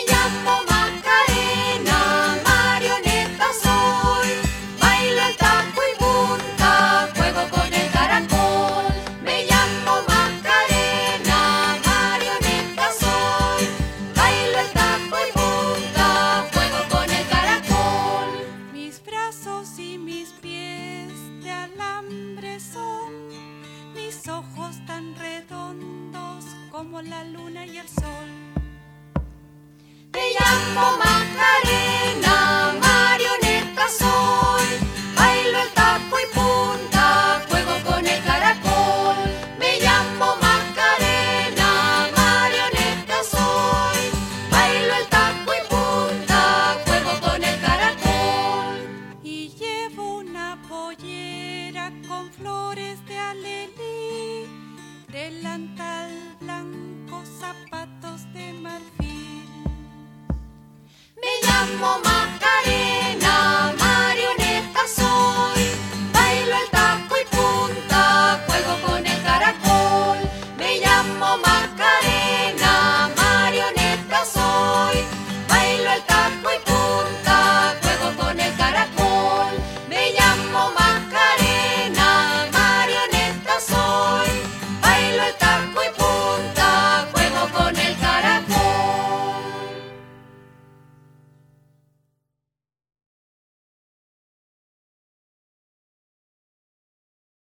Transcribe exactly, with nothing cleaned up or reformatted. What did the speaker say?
llamo Macarena, marioneta soy. Bailo el taco y punta, juego con el caracol. Me llamo Macarena, marioneta soy. Bailo el taco y punta, juego con el caracol. Mis brazos y mis pies de alambre son, mis ojos tan redondos como la luna y el sol. Me llamo Macarena, marioneta soy. Bailo el taco y punta, juego con el caracol. Me llamo Macarena, marioneta soy. Bailo el taco y punta, juego con el caracol. Y llevo una pollera con flores de alelí, delantal blanco, zapatos de marfil. Me llamo Macarena.